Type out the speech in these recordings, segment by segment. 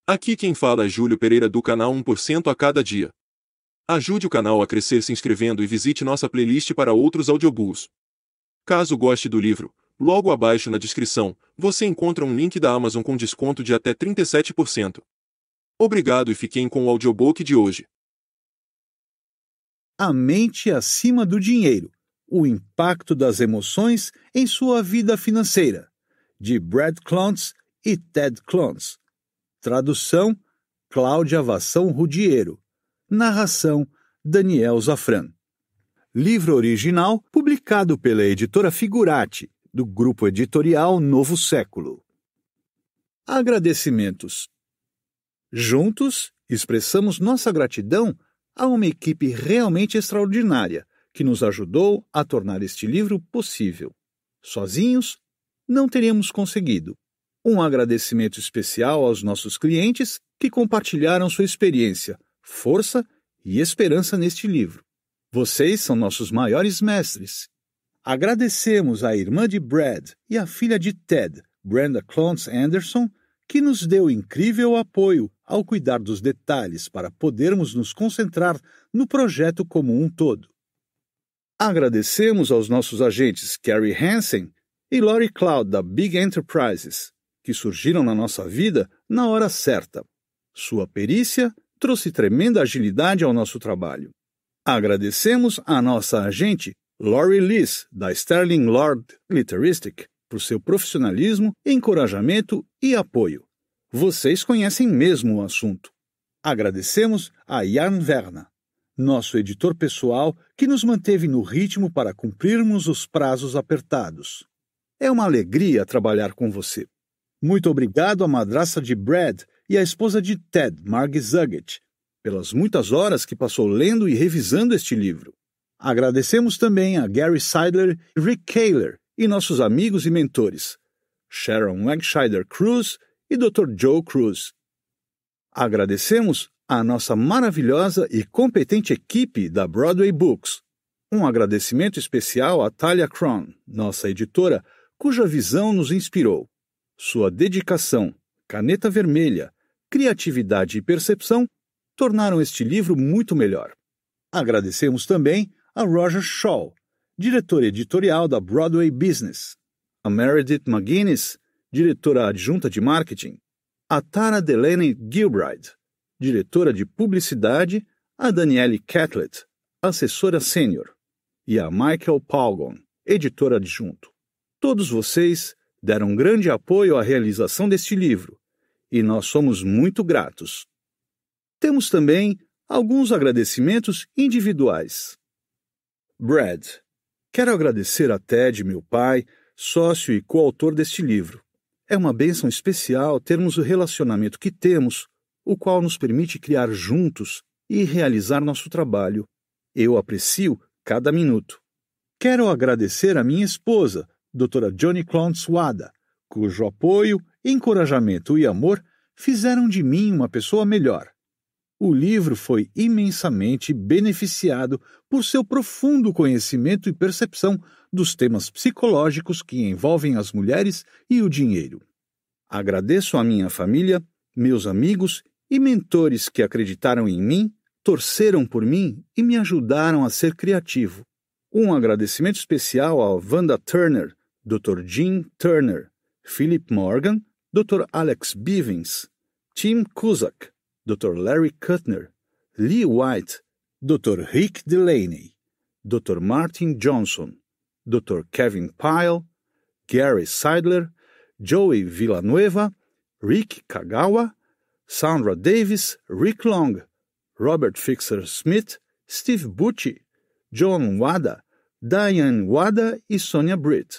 Aqui quem fala é Júlio Pereira do canal 1% a cada dia. Ajude o canal a crescer se inscrevendo e visite nossa playlist para outros audiobooks. Caso goste do livro, logo abaixo na descrição, você encontra um link da Amazon com desconto de até 37%. Obrigado e fiquem com o audiobook de hoje. A mente acima do dinheiro. O impacto das emoções em sua vida financeira. De Brad Klontz e Ted Klontz. Tradução: Cláudia Vassão Rudiero. Narração: Daniel Zafran. Livro original publicado pela editora Figurati, do grupo editorial Novo Século. Agradecimentos. Juntos, expressamos nossa gratidão a uma equipe realmente extraordinária que nos ajudou a tornar este livro possível. Sozinhos, não teríamos conseguido. Um agradecimento especial aos nossos clientes que compartilharam sua experiência, força e esperança neste livro. Vocês são nossos maiores mestres. Agradecemos à irmã de Brad e à filha de Ted, Brenda Klontz Anderson, que nos deu incrível apoio ao cuidar dos detalhes para podermos nos concentrar no projeto como um todo. Agradecemos aos nossos agentes Carrie Hansen e Lori Cloud da Big Enterprises, que surgiram na nossa vida na hora certa. Sua perícia trouxe tremenda agilidade ao nosso trabalho. Agradecemos à nossa agente Lori Liss, da Sterling Lord Litteristic, por seu profissionalismo, encorajamento e apoio. Vocês conhecem mesmo o assunto. Agradecemos a Jan Verna, nosso editor pessoal, que nos manteve no ritmo para cumprirmos os prazos apertados. É uma alegria trabalhar com você. Muito obrigado à madrasta de Brad e à esposa de Ted, Margie Zuggett, pelas muitas horas que passou lendo e revisando este livro. Agradecemos também a Gary Seidler e Rick Kahler e nossos amigos e mentores, Sharon Wegscheider Cruz e Dr. Joe Cruz. Agradecemos à nossa maravilhosa e competente equipe da Broadway Books. Um agradecimento especial a Talia Cron, nossa editora, cuja visão nos inspirou. Sua dedicação, caneta vermelha, criatividade e percepção tornaram este livro muito melhor. Agradecemos também a Roger Shaw, diretor editorial da Broadway Business, a Meredith McGuinness, diretora adjunta de marketing, a Tara Delaney Gilbride, diretora de publicidade, a Danielle Catlett, assessora sênior, e a Michael Palgon, editor adjunto. Todos vocês deram grande apoio à realização deste livro, e nós somos muito gratos. Temos também alguns agradecimentos individuais. Brad, quero agradecer a Ted, meu pai, sócio e coautor deste livro. É uma bênção especial termos o relacionamento que temos, o qual nos permite criar juntos e realizar nosso trabalho. Eu aprecio cada minuto. Quero agradecer a minha esposa, Dra. Johnny Klontz Wada, cujo apoio, encorajamento e amor fizeram de mim uma pessoa melhor. O livro foi imensamente beneficiado por seu profundo conhecimento e percepção dos temas psicológicos que envolvem as mulheres e o dinheiro. Agradeço à minha família, meus amigos e mentores que acreditaram em mim, torceram por mim e me ajudaram a ser criativo. Um agradecimento especial a Wanda Turner, Dr. Jim Turner, Philip Morgan, Dr. Alex Bivens, Tim Cusack, Dr. Larry Kuttner, Lee White, Dr. Rick Delaney, Dr. Martin Johnson, Dr. Kevin Pyle, Gary Seidler, Joey Villanueva, Rick Kagawa, Sandra Davis, Rick Long, Robert Fixer Smith, Steve Bucci, John Wada, Diane Wada e Sonia Britt.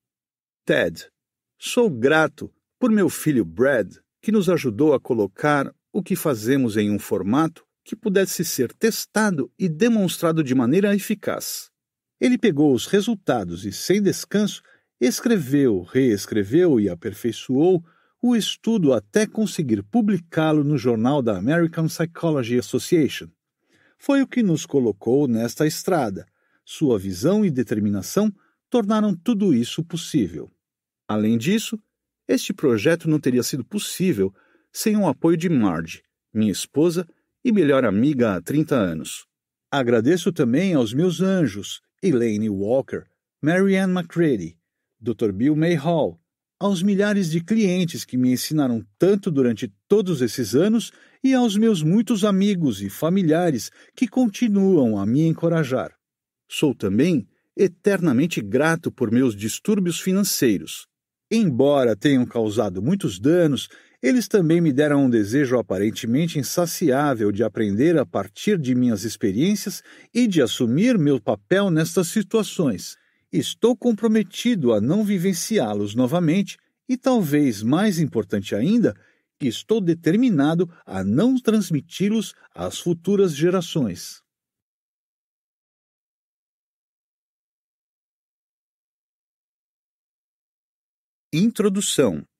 Ted, sou grato por meu filho Brad, que nos ajudou a colocar o que fazemos em um formato que pudesse ser testado e demonstrado de maneira eficaz. Ele pegou os resultados e, sem descanso, escreveu, reescreveu e aperfeiçoou o estudo até conseguir publicá-lo no jornal da American Psychology Association. Foi o que nos colocou nesta estrada. Sua visão e determinação tornaram tudo isso possível. Além disso, este projeto não teria sido possível sem o apoio de Marge, minha esposa e melhor amiga há 30 anos. Agradeço também aos meus anjos, Elaine Walker, Marianne McCready, Dr. Bill Mayhall, aos milhares de clientes que me ensinaram tanto durante todos esses anos e aos meus muitos amigos e familiares que continuam a me encorajar. Sou também eternamente grato por meus distúrbios financeiros. Embora tenham causado muitos danos, eles também me deram um desejo aparentemente insaciável de aprender a partir de minhas experiências e de assumir meu papel nestas situações. Estou comprometido a não vivenciá-los novamente e, talvez mais importante ainda, estou determinado a não transmiti-los às futuras gerações. Introdução.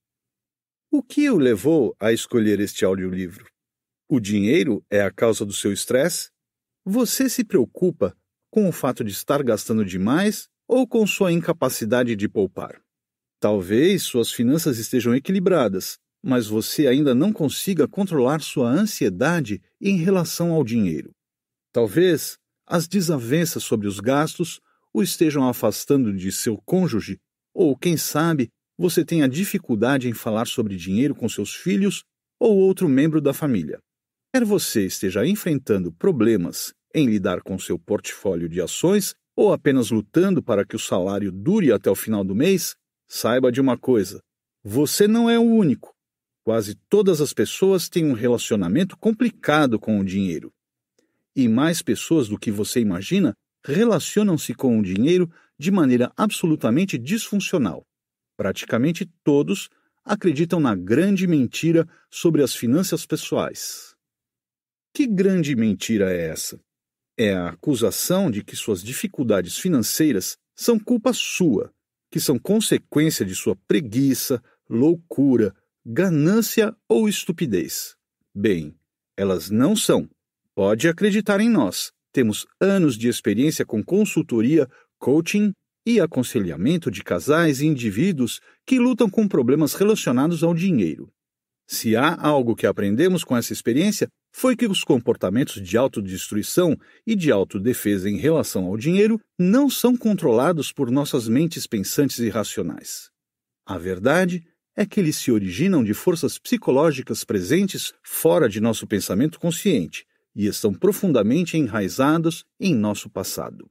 O que o levou a escolher este audiolivro? O dinheiro é a causa do seu estresse? Você se preocupa com o fato de estar gastando demais ou com sua incapacidade de poupar? Talvez suas finanças estejam equilibradas, mas você ainda não consiga controlar sua ansiedade em relação ao dinheiro. Talvez as desavenças sobre os gastos o estejam afastando de seu cônjuge, ou, quem sabe, você tenha dificuldade em falar sobre dinheiro com seus filhos ou outro membro da família. Quer você esteja enfrentando problemas em lidar com seu portfólio de ações ou apenas lutando para que o salário dure até o final do mês, saiba de uma coisa: você não é o único. Quase todas as pessoas têm um relacionamento complicado com o dinheiro. E mais pessoas do que você imagina relacionam-se com o dinheiro de maneira absolutamente disfuncional. Praticamente todos acreditam na grande mentira sobre as finanças pessoais. Que grande mentira é essa? É a acusação de que suas dificuldades financeiras são culpa sua, que são consequência de sua preguiça, loucura, ganância ou estupidez. Bem, elas não são. Pode acreditar em nós. Temos anos de experiência com consultoria, coaching e aconselhamento de casais e indivíduos que lutam com problemas relacionados ao dinheiro. Se há algo que aprendemos com essa experiência, foi que os comportamentos de autodestruição e de autodefesa em relação ao dinheiro não são controlados por nossas mentes pensantes e racionais. A verdade é que eles se originam de forças psicológicas presentes fora de nosso pensamento consciente e estão profundamente enraizados em nosso passado.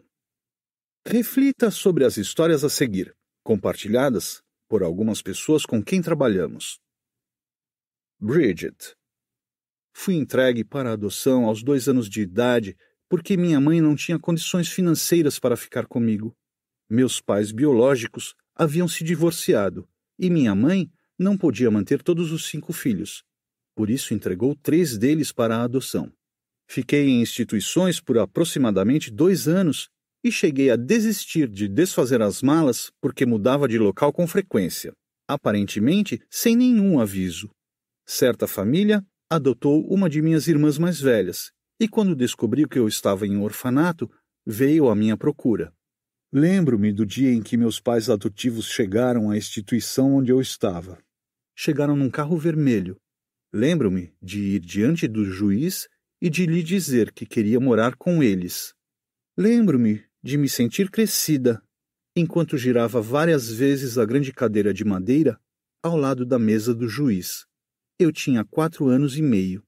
Reflita sobre as histórias a seguir, compartilhadas por algumas pessoas com quem trabalhamos. Bridget. Fui entregue para adoção aos 2 anos de idade porque minha mãe não tinha condições financeiras para ficar comigo. Meus pais biológicos haviam se divorciado e minha mãe não podia manter todos os 5 filhos. Por isso entregou 3 deles para a adoção. Fiquei em instituições por aproximadamente 2 anos e cheguei a desistir de desfazer as malas porque mudava de local com frequência, aparentemente sem nenhum aviso. Certa família adotou uma de minhas irmãs mais velhas e, quando descobriu que eu estava em um orfanato, veio à minha procura. Lembro-me do dia em que meus pais adotivos chegaram à instituição onde eu estava. Chegaram num carro vermelho. Lembro-me de ir diante do juiz e de lhe dizer que queria morar com eles. Lembro-me de me sentir crescida, enquanto girava várias vezes a grande cadeira de madeira ao lado da mesa do juiz. Eu tinha 4 anos e meio.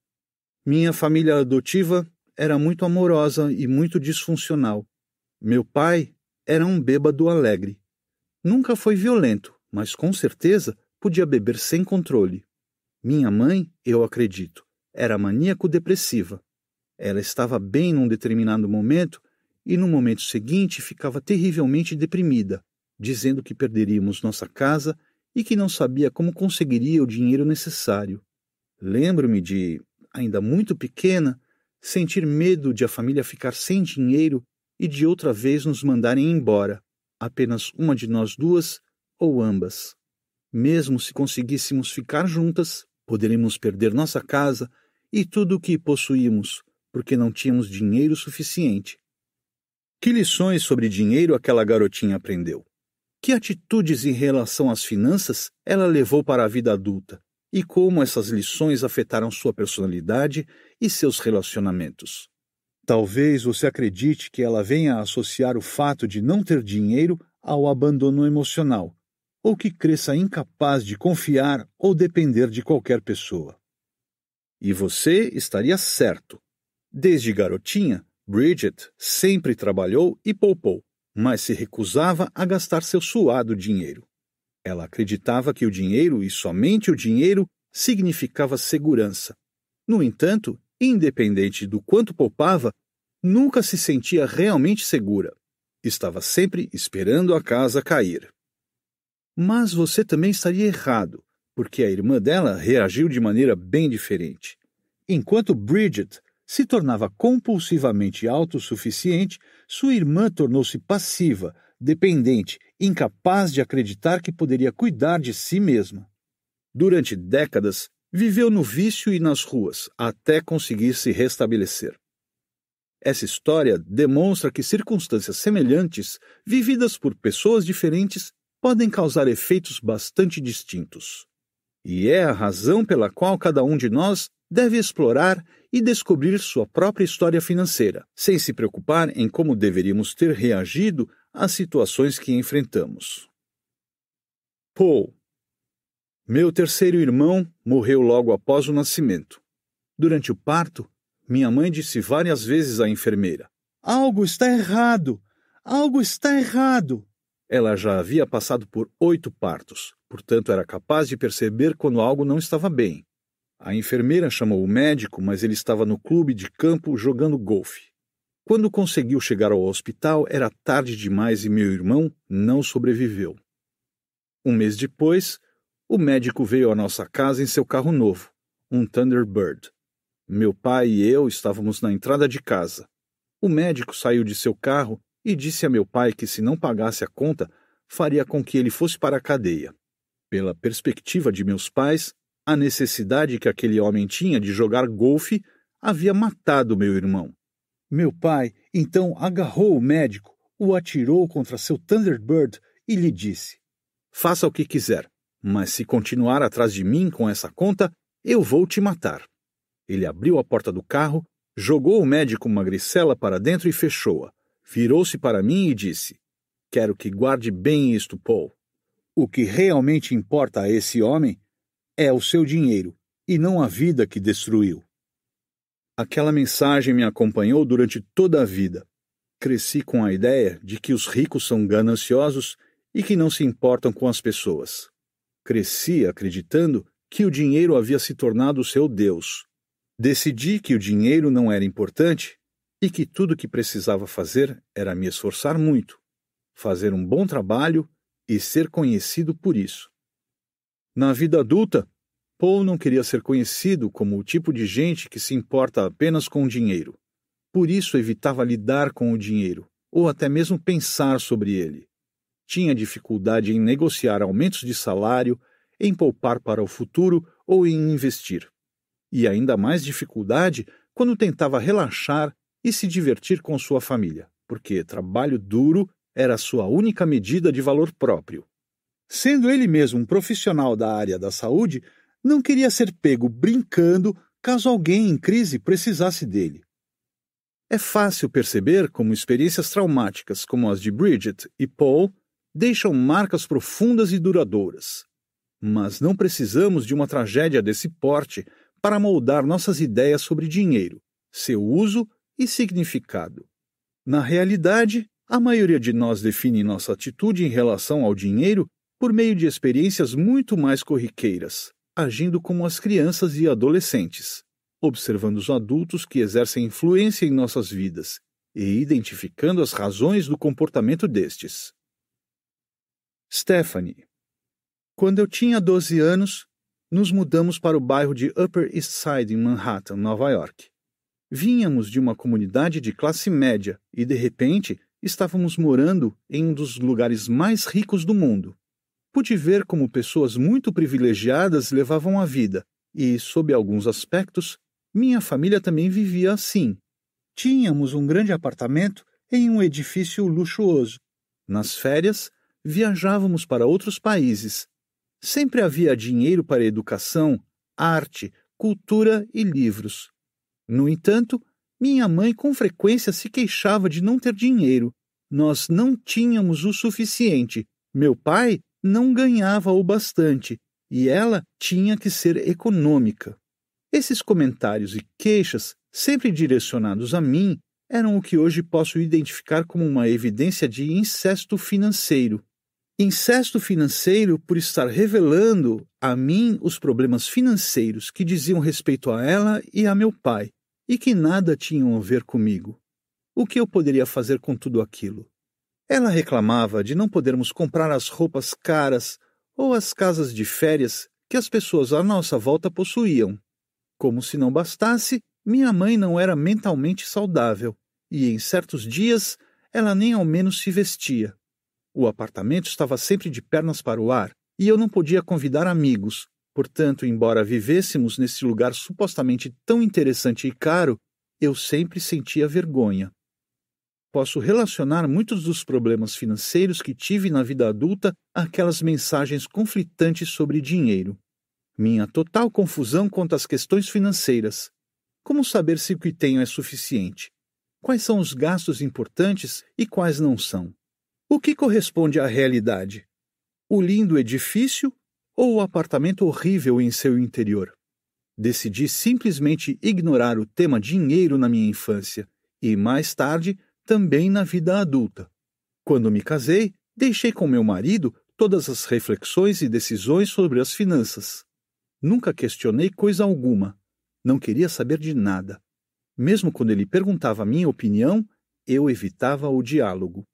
Minha família adotiva era muito amorosa e muito disfuncional. Meu pai era um bêbado alegre. Nunca foi violento, mas com certeza podia beber sem controle. Minha mãe, eu acredito, era maníaco-depressiva. Ela estava bem num determinado momento e no momento seguinte ficava terrivelmente deprimida, dizendo que perderíamos nossa casa e que não sabia como conseguiria o dinheiro necessário. Lembro-me de, ainda muito pequena, sentir medo de a família ficar sem dinheiro e de outra vez nos mandarem embora, apenas uma de nós duas ou ambas. Mesmo se conseguíssemos ficar juntas, poderíamos perder nossa casa e tudo o que possuímos, porque não tínhamos dinheiro suficiente. Que lições sobre dinheiro aquela garotinha aprendeu? Que atitudes em relação às finanças ela levou para a vida adulta? e como essas lições afetaram sua personalidade e seus relacionamentos. Talvez você acredite que ela venha a associar o fato de não ter dinheiro ao abandono emocional, ou que cresça incapaz de confiar ou depender de qualquer pessoa. E você estaria certo. Desde garotinha, Bridget sempre trabalhou e poupou, mas se recusava a gastar seu suado dinheiro. Ela acreditava que o dinheiro, e somente o dinheiro, significava segurança. No entanto, independente do quanto poupava, nunca se sentia realmente segura. Estava sempre esperando a casa cair. Mas você também estaria errado, porque a irmã dela reagiu de maneira bem diferente. Enquanto Bridget se tornava compulsivamente autossuficiente, sua irmã tornou-se passiva, dependente, incapaz de acreditar que poderia cuidar de si mesma. Durante décadas, viveu no vício e nas ruas, até conseguir se restabelecer. Essa história demonstra que circunstâncias semelhantes, vividas por pessoas diferentes, podem causar efeitos bastante distintos. E é a razão pela qual cada um de nós deve explorar e descobrir sua própria história financeira, sem se preocupar em como deveríamos ter reagido às situações que enfrentamos. Paul. Meu terceiro irmão morreu logo após o nascimento. Durante o parto, minha mãe disse várias vezes à enfermeira: "Algo está errado! Algo está errado!" Ela já havia passado por 8 partos, portanto era capaz de perceber quando algo não estava bem. A enfermeira chamou o médico, mas ele estava no clube de campo jogando golfe. Quando conseguiu chegar ao hospital, era tarde demais e meu irmão não sobreviveu. Um mês depois, o médico veio à nossa casa em seu carro novo, um Thunderbird. Meu pai e eu estávamos na entrada de casa. O médico saiu de seu carro e disse a meu pai que, se não pagasse a conta, faria com que ele fosse para a cadeia. Pela perspectiva de meus pais, a necessidade que aquele homem tinha de jogar golfe havia matado meu irmão. Meu pai, então, agarrou o médico, o atirou contra seu Thunderbird e lhe disse: "Faça o que quiser, mas se continuar atrás de mim com essa conta, eu vou te matar." Ele abriu a porta do carro, jogou o médico magricela para dentro e fechou-a. Virou-se para mim e disse: "Quero que guarde bem isto, Paul. O que realmente importa a esse homem é o seu dinheiro, e não a vida que destruiu." Aquela mensagem me acompanhou durante toda a vida. Cresci com a ideia de que os ricos são gananciosos e que não se importam com as pessoas. Cresci acreditando que o dinheiro havia se tornado o seu Deus. Decidi que o dinheiro não era importante e que tudo o que precisava fazer era me esforçar muito, fazer um bom trabalho e ser conhecido por isso. Na vida adulta, Paul não queria ser conhecido como o tipo de gente que se importa apenas com o dinheiro. Por isso evitava lidar com o dinheiro, ou até mesmo pensar sobre ele. Tinha dificuldade em negociar aumentos de salário, em poupar para o futuro ou em investir. E ainda mais dificuldade quando tentava relaxar e se divertir com sua família, porque trabalho duro era sua única medida de valor próprio. Sendo ele mesmo um profissional da área da saúde, não queria ser pego brincando caso alguém em crise precisasse dele. É fácil perceber como experiências traumáticas como as de Bridget e Paul deixam marcas profundas e duradouras. Mas não precisamos de uma tragédia desse porte para moldar nossas ideias sobre dinheiro, seu uso e significado. Na realidade, a maioria de nós define nossa atitude em relação ao dinheiro por meio de experiências muito mais corriqueiras, agindo como as crianças e adolescentes, observando os adultos que exercem influência em nossas vidas e identificando as razões do comportamento destes. Stephanie. Quando eu tinha 12 anos, nos mudamos para o bairro de Upper East Side, em Manhattan, Nova York. Vínhamos de uma comunidade de classe média e, de repente, estávamos morando em um dos lugares mais ricos do mundo. Pude ver como pessoas muito privilegiadas levavam a vida e, sob alguns aspectos, minha família também vivia assim. Tínhamos um grande apartamento em um edifício luxuoso. Nas férias, viajávamos para outros países. Sempre havia dinheiro para educação, arte, cultura e livros. No entanto, minha mãe com frequência se queixava de não ter dinheiro. Nós não tínhamos o suficiente. Meu pai não ganhava o bastante e ela tinha que ser econômica. Esses comentários e queixas, sempre direcionados a mim, eram o que hoje posso identificar como uma evidência de incesto financeiro. Incesto financeiro por estar revelando a mim os problemas financeiros que diziam respeito a ela e a meu pai, e que nada tinham a ver comigo. O que eu poderia fazer com tudo aquilo? Ela reclamava de não podermos comprar as roupas caras ou as casas de férias que as pessoas à nossa volta possuíam. Como se não bastasse, minha mãe não era mentalmente saudável, e em certos dias ela nem ao menos se vestia. O apartamento estava sempre de pernas para o ar, e eu não podia convidar amigos. Portanto, embora vivêssemos nesse lugar supostamente tão interessante e caro, eu sempre sentia vergonha. Posso relacionar muitos dos problemas financeiros que tive na vida adulta àquelas mensagens conflitantes sobre dinheiro. Minha total confusão quanto às questões financeiras. Como saber se o que tenho é suficiente? Quais são os gastos importantes e quais não são? O que corresponde à realidade? O lindo edifício ou o apartamento horrível em seu interior? Decidi simplesmente ignorar o tema dinheiro na minha infância e, mais tarde, também na vida adulta. Quando me casei, deixei com meu marido todas as reflexões e decisões sobre as finanças. Nunca questionei coisa alguma. Não queria saber de nada. Mesmo quando ele perguntava a minha opinião, eu evitava o diálogo.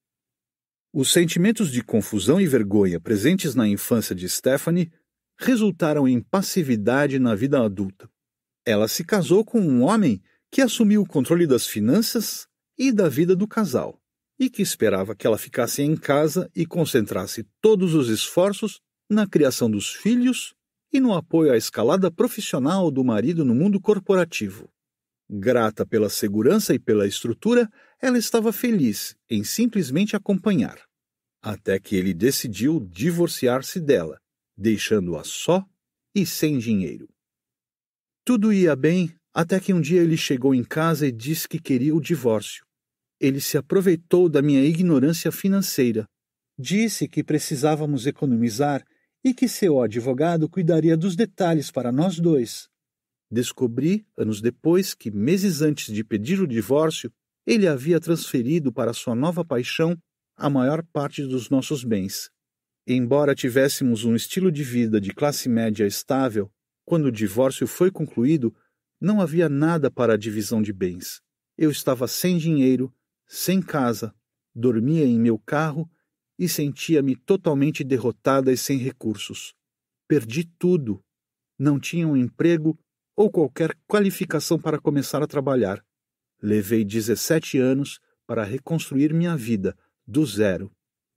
Os sentimentos de confusão e vergonha presentes na infância de Stephanie resultaram em passividade na vida adulta. Ela se casou com um homem que assumiu o controle das finanças e da vida do casal, e que esperava que ela ficasse em casa e concentrasse todos os esforços na criação dos filhos e no apoio à escalada profissional do marido no mundo corporativo. Grata pela segurança e pela estrutura, ela estava feliz em simplesmente acompanhar, até que ele decidiu divorciar-se dela, deixando-a só e sem dinheiro. Tudo ia bem até que um dia ele chegou em casa e disse que queria o divórcio. Ele se aproveitou da minha ignorância financeira. Disse que precisávamos economizar e que seu advogado cuidaria dos detalhes para nós dois. Descobri, anos depois, que meses antes de pedir o divórcio, ele havia transferido para sua nova paixão a maior parte dos nossos bens. Embora tivéssemos um estilo de vida de classe média estável, quando o divórcio foi concluído, não havia nada para a divisão de bens. Eu estava sem dinheiro, sem casa, dormia em meu carro e sentia-me totalmente derrotada e sem recursos. Perdi tudo. Não tinha um emprego ou qualquer qualificação para começar a trabalhar. Levei 17 anos para reconstruir minha vida, do zero.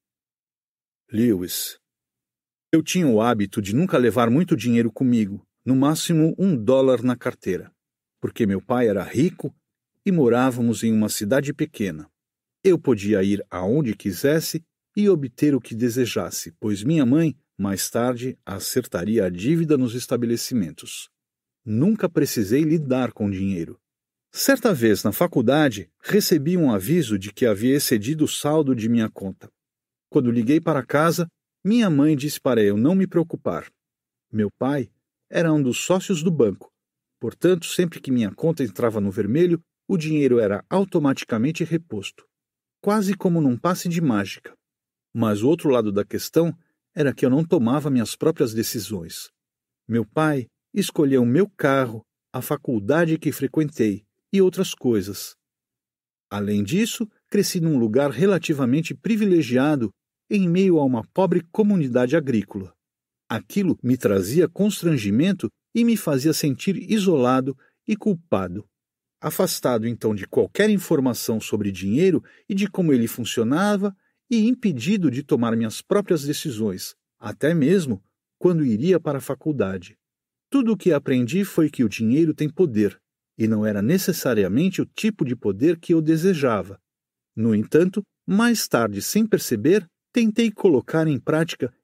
Lewis. Eu tinha o hábito de nunca levar muito dinheiro comigo, no máximo $1 na carteira, porque meu pai era rico e morávamos em uma cidade pequena. Eu podia ir aonde quisesse e obter o que desejasse, pois minha mãe, mais tarde, acertaria a dívida nos estabelecimentos. Nunca precisei lidar com dinheiro. Certa vez, na faculdade, recebi um aviso de que havia excedido o saldo de minha conta. Quando liguei para casa, minha mãe disse para eu não me preocupar. Meu pai era um dos sócios do banco. Portanto, sempre que minha conta entrava no vermelho, o dinheiro era automaticamente reposto. Quase como num passe de mágica. Mas o outro lado da questão era que eu não tomava minhas próprias decisões. Meu pai escolheu meu carro, a faculdade que frequentei e outras coisas. Além disso, cresci num lugar relativamente privilegiado em meio a uma pobre comunidade agrícola. Aquilo me trazia constrangimento e me fazia sentir isolado e culpado. Afastado então de qualquer informação sobre dinheiro e de como ele funcionava e impedido de tomar minhas próprias decisões, até mesmo quando iria para a faculdade. Tudo o que aprendi foi que o dinheiro tem poder, e não era necessariamente o tipo de poder que eu desejava. No entanto, mais tarde, sem perceber, tentei colocar em prática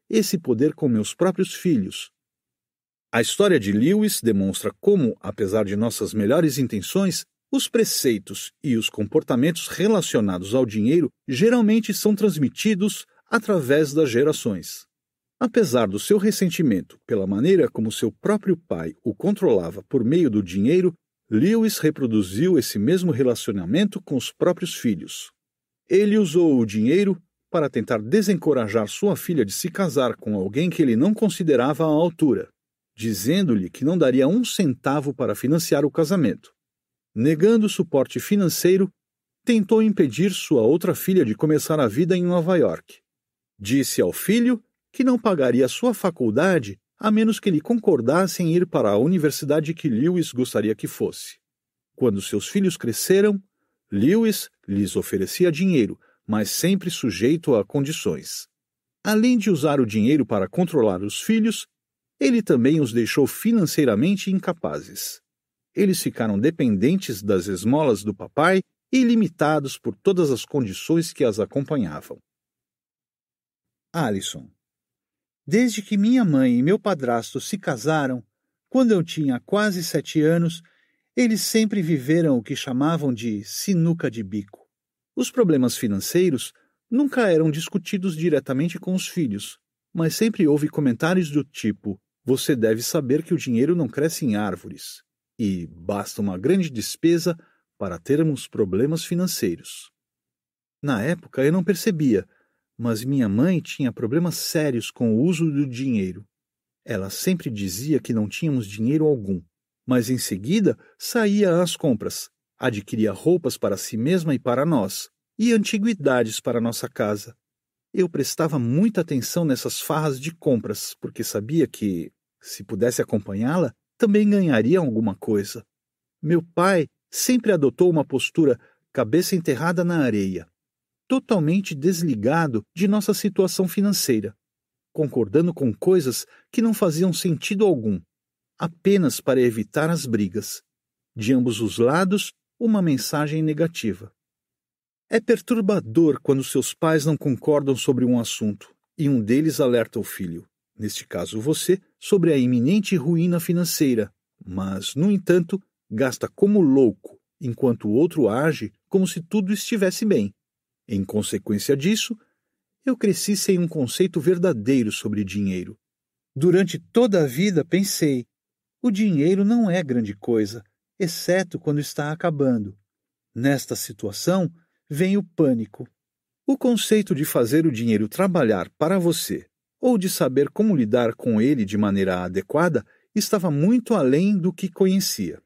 esse poder com meus próprios filhos. A história de Lewis demonstra como, apesar de nossas melhores intenções, os preceitos e os comportamentos relacionados ao dinheiro geralmente são transmitidos através das gerações. Apesar do seu ressentimento pela maneira como seu próprio pai o controlava por meio do dinheiro, Lewis reproduziu esse mesmo relacionamento com os próprios filhos. Ele usou o dinheiro para tentar desencorajar sua filha de se casar com alguém que ele não considerava à altura, dizendo-lhe que não daria um centavo para financiar o casamento. Negando suporte financeiro, tentou impedir sua outra filha de começar a vida em Nova York. Disse ao filho que não pagaria sua faculdade a menos que ele concordasse em ir para a universidade que Lewis gostaria que fosse. Quando seus filhos cresceram, Lewis lhes oferecia dinheiro, mas sempre sujeito a condições. Além de usar o dinheiro para controlar os filhos, ele também os deixou financeiramente incapazes. Eles ficaram dependentes das esmolas do papai e limitados por todas as condições que as acompanhavam. Alison. Desde que minha mãe e meu padrasto se casaram, quando eu tinha quase 7 anos, eles sempre viveram o que chamavam de sinuca de bico. Os problemas financeiros nunca eram discutidos diretamente com os filhos, mas sempre houve comentários do tipo: você deve saber que o dinheiro não cresce em árvores, e basta uma grande despesa para termos problemas financeiros. Na época eu não percebia, mas minha mãe tinha problemas sérios com o uso do dinheiro. Ela sempre dizia que não tínhamos dinheiro algum, mas em seguida saía às compras, adquiria roupas para si mesma e para nós, e antiguidades para nossa casa. Eu prestava muita atenção nessas farras de compras, porque sabia que, se pudesse acompanhá-la, também ganharia alguma coisa. Meu pai sempre adotou uma postura cabeça enterrada na areia, totalmente desligado de nossa situação financeira, concordando com coisas que não faziam sentido algum, apenas para evitar as brigas. De ambos os lados, uma mensagem negativa. É perturbador quando seus pais não concordam sobre um assunto e um deles alerta o filho, neste caso você, sobre a iminente ruína financeira, mas, no entanto, gasta como louco, enquanto o outro age como se tudo estivesse bem. Em consequência disso, eu cresci sem um conceito verdadeiro sobre dinheiro. Durante toda a vida pensei, o dinheiro não é grande coisa, exceto quando está acabando. Nesta situação, vem o pânico. O conceito de fazer o dinheiro trabalhar para você, ou de saber como lidar com ele de maneira adequada, estava muito além do que conhecia.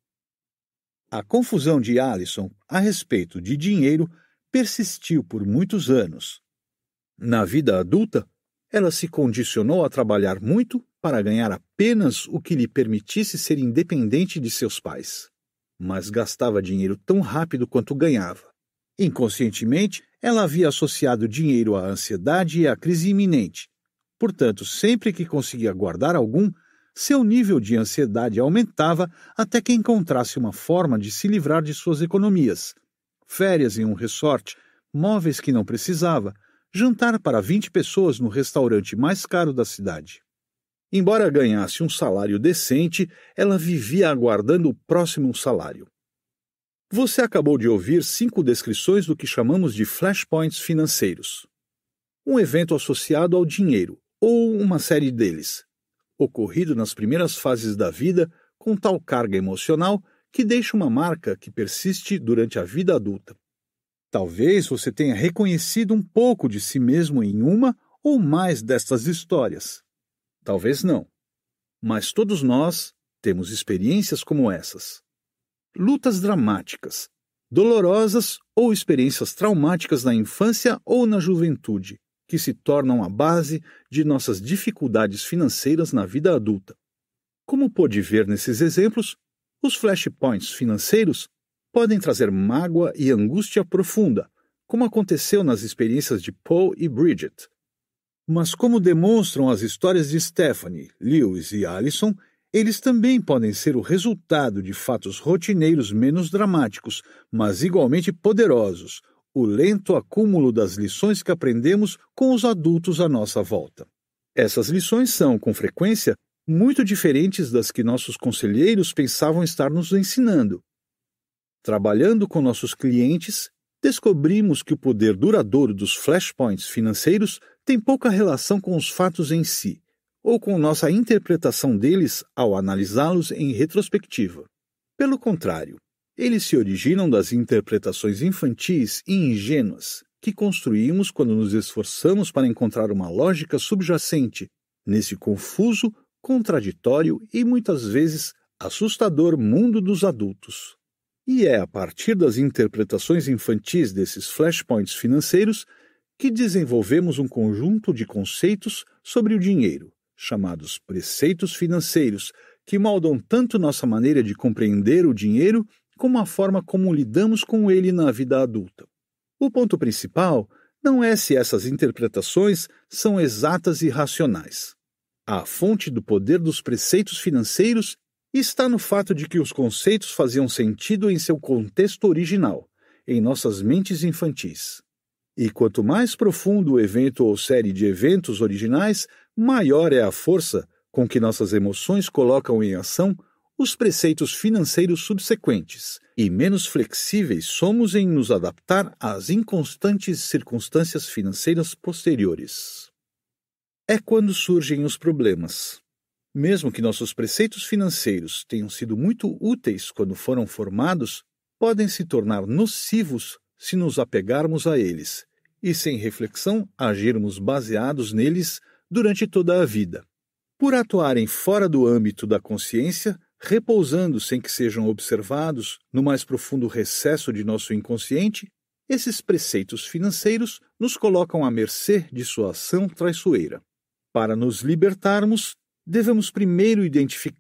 A confusão de Alison a respeito de dinheiro persistiu por muitos anos. Na vida adulta, ela se condicionou a trabalhar muito para ganhar apenas o que lhe permitisse ser independente de seus pais. Mas gastava dinheiro tão rápido quanto ganhava. Inconscientemente, ela havia associado dinheiro à ansiedade e à crise iminente. Portanto, sempre que conseguia guardar algum, seu nível de ansiedade aumentava até que encontrasse uma forma de se livrar de suas economias. Férias em um resort, móveis que não precisava, jantar para 20 pessoas no restaurante mais caro da cidade. Embora ganhasse um salário decente, ela vivia aguardando o próximo salário. Você acabou de ouvir 5 descrições do que chamamos de flashpoints financeiros. Um evento associado ao dinheiro, ou uma série deles, ocorrido nas primeiras fases da vida com tal carga emocional que deixa uma marca que persiste durante a vida adulta. Talvez você tenha reconhecido um pouco de si mesmo em uma ou mais destas histórias. Talvez não. Mas todos nós temos experiências como essas. Lutas dramáticas, dolorosas ou experiências traumáticas na infância ou na juventude, que se tornam a base de nossas dificuldades financeiras na vida adulta. Como pôde ver nesses exemplos, os flashpoints financeiros podem trazer mágoa e angústia profunda, como aconteceu nas experiências de Paul e Bridget. Mas como demonstram as histórias de Stephanie, Lewis e Alison, eles também podem ser o resultado de fatos rotineiros menos dramáticos, mas igualmente poderosos, o lento acúmulo das lições que aprendemos com os adultos à nossa volta. Essas lições são, com frequência, muito diferentes das que nossos conselheiros pensavam estar nos ensinando. Trabalhando com nossos clientes, descobrimos que o poder duradouro dos flashpoints financeiros tem pouca relação com os fatos em si, ou com nossa interpretação deles ao analisá-los em retrospectiva. Pelo contrário, eles se originam das interpretações infantis e ingênuas que construímos quando nos esforçamos para encontrar uma lógica subjacente nesse confuso, contraditório e muitas vezes assustador mundo dos adultos. E é a partir das interpretações infantis desses flashpoints financeiros que desenvolvemos um conjunto de conceitos sobre o dinheiro, chamados preceitos financeiros, que moldam tanto nossa maneira de compreender o dinheiro como a forma como lidamos com ele na vida adulta. O ponto principal não é se essas interpretações são exatas e racionais. A fonte do poder dos preceitos financeiros está no fato de que os conceitos faziam sentido em seu contexto original, em nossas mentes infantis. E quanto mais profundo o evento ou série de eventos originais, maior é a força com que nossas emoções colocam em ação os preceitos financeiros subsequentes, e menos flexíveis somos em nos adaptar às inconstantes circunstâncias financeiras posteriores. É quando surgem os problemas. Mesmo que nossos preceitos financeiros tenham sido muito úteis quando foram formados, podem se tornar nocivos se nos apegarmos a eles, e sem reflexão agirmos baseados neles durante toda a vida. Por atuarem fora do âmbito da consciência, repousando sem que sejam observados no mais profundo recesso de nosso inconsciente, esses preceitos financeiros nos colocam à mercê de sua ação traiçoeira. Para nos libertarmos, devemos primeiro identificar